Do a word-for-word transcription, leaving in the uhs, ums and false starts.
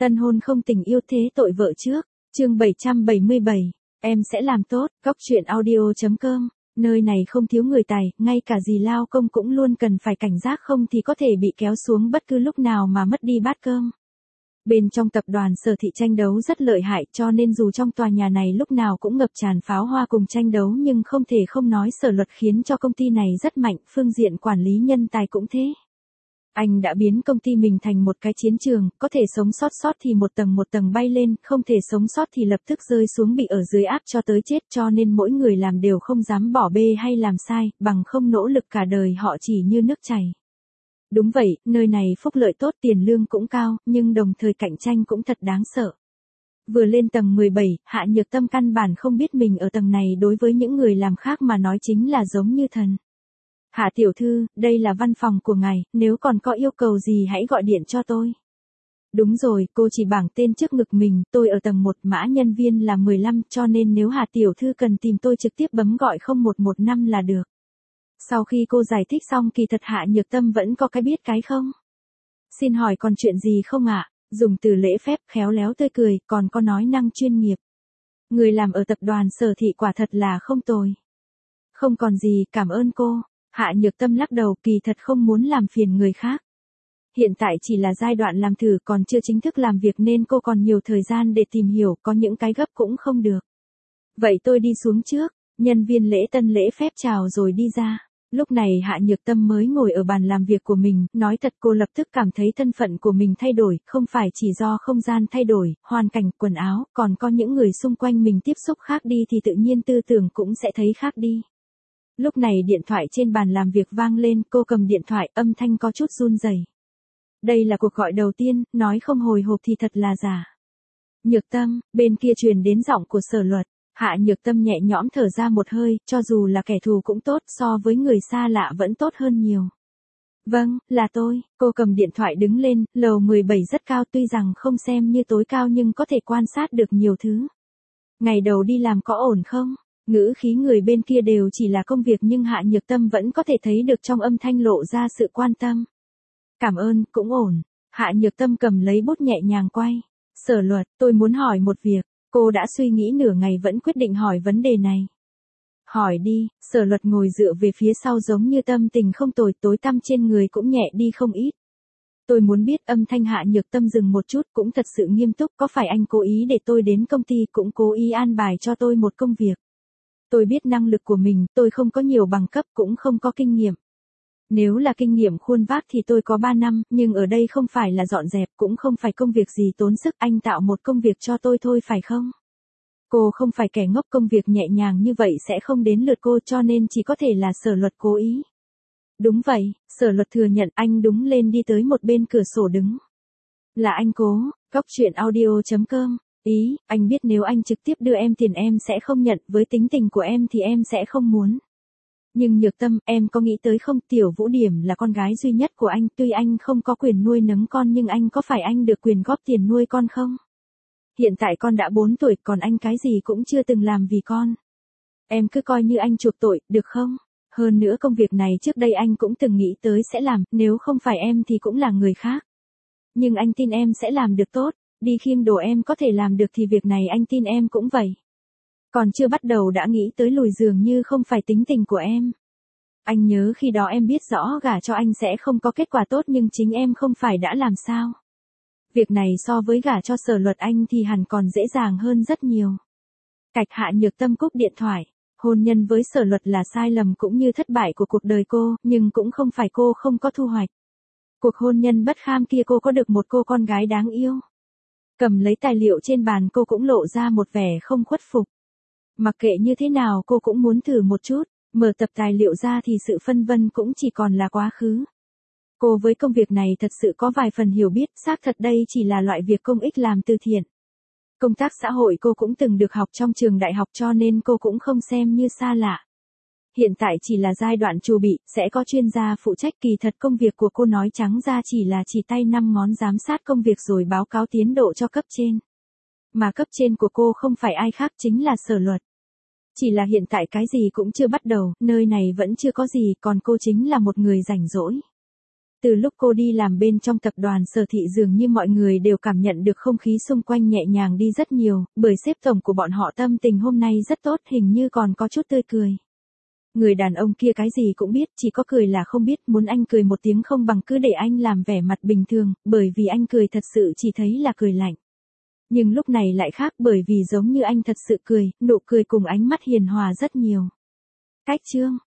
Tân hôn không tình yêu thế tội vợ trước, chương bảy trăm bảy mươi bảy, em sẽ làm tốt, góc truyện audio.com, nơi này không thiếu người tài, ngay cả dì lao công cũng luôn cần phải cảnh giác không thì có thể bị kéo xuống bất cứ lúc nào mà mất đi bát cơm. Bên trong tập đoàn Sở Thị tranh đấu rất lợi hại cho nên dù trong tòa nhà này lúc nào cũng ngập tràn pháo hoa cùng tranh đấu nhưng không thể không nói Sở Luật khiến cho công ty này rất mạnh, phương diện quản lý nhân tài cũng thế. Anh đã biến công ty mình thành một cái chiến trường, có thể sống sót sót thì một tầng một tầng bay lên, không thể sống sót thì lập tức rơi xuống bị ở dưới áp cho tới chết cho nên mỗi người làm đều không dám bỏ bê hay làm sai, bằng không nỗ lực cả đời họ chỉ như nước chảy. Đúng vậy, nơi này phúc lợi tốt tiền lương cũng cao, nhưng đồng thời cạnh tranh cũng thật đáng sợ. Vừa lên tầng mười bảy, Hạ Nhược Tâm căn bản không biết mình ở tầng này đối với những người làm khác mà nói chính là giống như thần. Hạ tiểu thư, đây là văn phòng của ngài, nếu còn có yêu cầu gì hãy gọi điện cho tôi. Đúng rồi, cô chỉ bảng tên trước ngực mình, tôi ở tầng một, mã nhân viên là mười lăm, cho nên nếu Hạ tiểu thư cần tìm tôi trực tiếp bấm gọi không một một năm là được. Sau khi cô giải thích xong kỳ thật Hạ Nhược Tâm vẫn có cái biết cái không. Xin hỏi còn chuyện gì không ạ? Dùng từ lễ phép khéo léo tươi cười, còn có nói năng chuyên nghiệp. Người làm ở tập đoàn Sở Thị quả thật là không tồi. Không còn gì, cảm ơn cô. Hạ Nhược Tâm lắc đầu, kỳ thật không muốn làm phiền người khác. Hiện tại chỉ là giai đoạn làm thử còn chưa chính thức làm việc nên cô còn nhiều thời gian để tìm hiểu, có những cái gấp cũng không được. Vậy tôi đi xuống trước, nhân viên lễ tân lễ phép chào rồi đi ra. Lúc này Hạ Nhược Tâm mới ngồi ở bàn làm việc của mình, nói thật cô lập tức cảm thấy thân phận của mình thay đổi, không phải chỉ do không gian thay đổi, hoàn cảnh, quần áo, còn có những người xung quanh mình tiếp xúc khác đi thì tự nhiên tư tưởng cũng sẽ thấy khác đi. Lúc này điện thoại trên bàn làm việc vang lên, cô cầm điện thoại, âm thanh có chút run rẩy. Đây là cuộc gọi đầu tiên, nói không hồi hộp thì thật là giả. Nhược Tâm, bên kia truyền đến giọng của Sở Luật. Hạ Nhược Tâm nhẹ nhõm thở ra một hơi, cho dù là kẻ thù cũng tốt, so với người xa lạ vẫn tốt hơn nhiều. Vâng, là tôi, cô cầm điện thoại đứng lên, lầu mười bảy rất cao tuy rằng không xem như tối cao nhưng có thể quan sát được nhiều thứ. Ngày đầu đi làm có ổn không? Ngữ khí người bên kia đều chỉ là công việc nhưng Hạ Nhược Tâm vẫn có thể thấy được trong âm thanh lộ ra sự quan tâm. Cảm ơn, cũng ổn. Hạ Nhược Tâm cầm lấy bút nhẹ nhàng quay. Sở Luật, tôi muốn hỏi một việc. Cô đã suy nghĩ nửa ngày vẫn quyết định hỏi vấn đề này. Hỏi đi, Sở Luật ngồi dựa về phía sau giống như tâm tình không tồi, tối tăm trên người cũng nhẹ đi không ít. Tôi muốn biết, âm thanh Hạ Nhược Tâm dừng một chút cũng thật sự nghiêm túc, có phải anh cố ý để tôi đến công ty cũng cố ý an bài cho tôi một công việc. Tôi biết năng lực của mình, tôi không có nhiều bằng cấp cũng không có kinh nghiệm. Nếu là kinh nghiệm khuôn vác thì tôi có ba năm, nhưng ở đây không phải là dọn dẹp cũng không phải công việc gì tốn sức, anh tạo một công việc cho tôi thôi phải không? Cô không phải kẻ ngốc, công việc nhẹ nhàng như vậy sẽ không đến lượt cô cho nên chỉ có thể là Sở Luật cố ý. Đúng vậy, Sở Luật thừa nhận, anh đúng lên đi tới một bên cửa sổ đứng. Là anh cố, góc truyện audio.com. Ý, anh biết nếu anh trực tiếp đưa em tiền em sẽ không nhận, với tính tình của em thì em sẽ không muốn. Nhưng Nhược Tâm, em có nghĩ tới không, Tiểu Vũ Điểm là con gái duy nhất của anh, tuy anh không có quyền nuôi nấng con nhưng anh có phải anh được quyền góp tiền nuôi con không? Hiện tại con đã bốn tuổi, còn anh cái gì cũng chưa từng làm vì con. Em cứ coi như anh chuộc tội, được không? Hơn nữa công việc này trước đây anh cũng từng nghĩ tới sẽ làm, nếu không phải em thì cũng là người khác. Nhưng anh tin em sẽ làm được tốt. Đi khiêng đồ em có thể làm được thì việc này anh tin em cũng vậy. Còn chưa bắt đầu đã nghĩ tới lùi dường như không phải tính tình của em. Anh nhớ khi đó em biết rõ gả cho anh sẽ không có kết quả tốt nhưng chính em không phải đã làm sao. Việc này so với gả cho Sở Luật anh thì hẳn còn dễ dàng hơn rất nhiều. Cạch. Hạ Nhược Tâm cúp điện thoại. Hôn nhân với Sở Luật là sai lầm cũng như thất bại của cuộc đời cô, nhưng cũng không phải cô không có thu hoạch. Cuộc hôn nhân bất kham kia cô có được một cô con gái đáng yêu. Cầm lấy tài liệu trên bàn cô cũng lộ ra một vẻ không khuất phục. Mặc kệ như thế nào cô cũng muốn thử một chút, mở tập tài liệu ra thì sự phân vân cũng chỉ còn là quá khứ. Cô với công việc này thật sự có vài phần hiểu biết, xác thật đây chỉ là loại việc công ích làm từ thiện. Công tác xã hội cô cũng từng được học trong trường đại học cho nên cô cũng không xem như xa lạ. Hiện tại chỉ là giai đoạn chuẩn bị, sẽ có chuyên gia phụ trách, kỳ thật công việc của cô nói trắng ra chỉ là chỉ tay năm ngón giám sát công việc rồi báo cáo tiến độ cho cấp trên. Mà cấp trên của cô không phải ai khác chính là Sở Luật. Chỉ là hiện tại cái gì cũng chưa bắt đầu, nơi này vẫn chưa có gì, còn cô chính là một người rảnh rỗi. Từ lúc cô đi làm bên trong tập đoàn Sở Thị dường như mọi người đều cảm nhận được không khí xung quanh nhẹ nhàng đi rất nhiều, bởi sếp tổng của bọn họ tâm tình hôm nay rất tốt, hình như còn có chút tươi cười. Người đàn ông kia cái gì cũng biết, chỉ có cười là không biết, muốn anh cười một tiếng không bằng cứ để anh làm vẻ mặt bình thường, bởi vì anh cười thật sự chỉ thấy là cười lạnh. Nhưng lúc này lại khác, bởi vì giống như anh thật sự cười, nụ cười cùng ánh mắt hiền hòa rất nhiều. Cách chương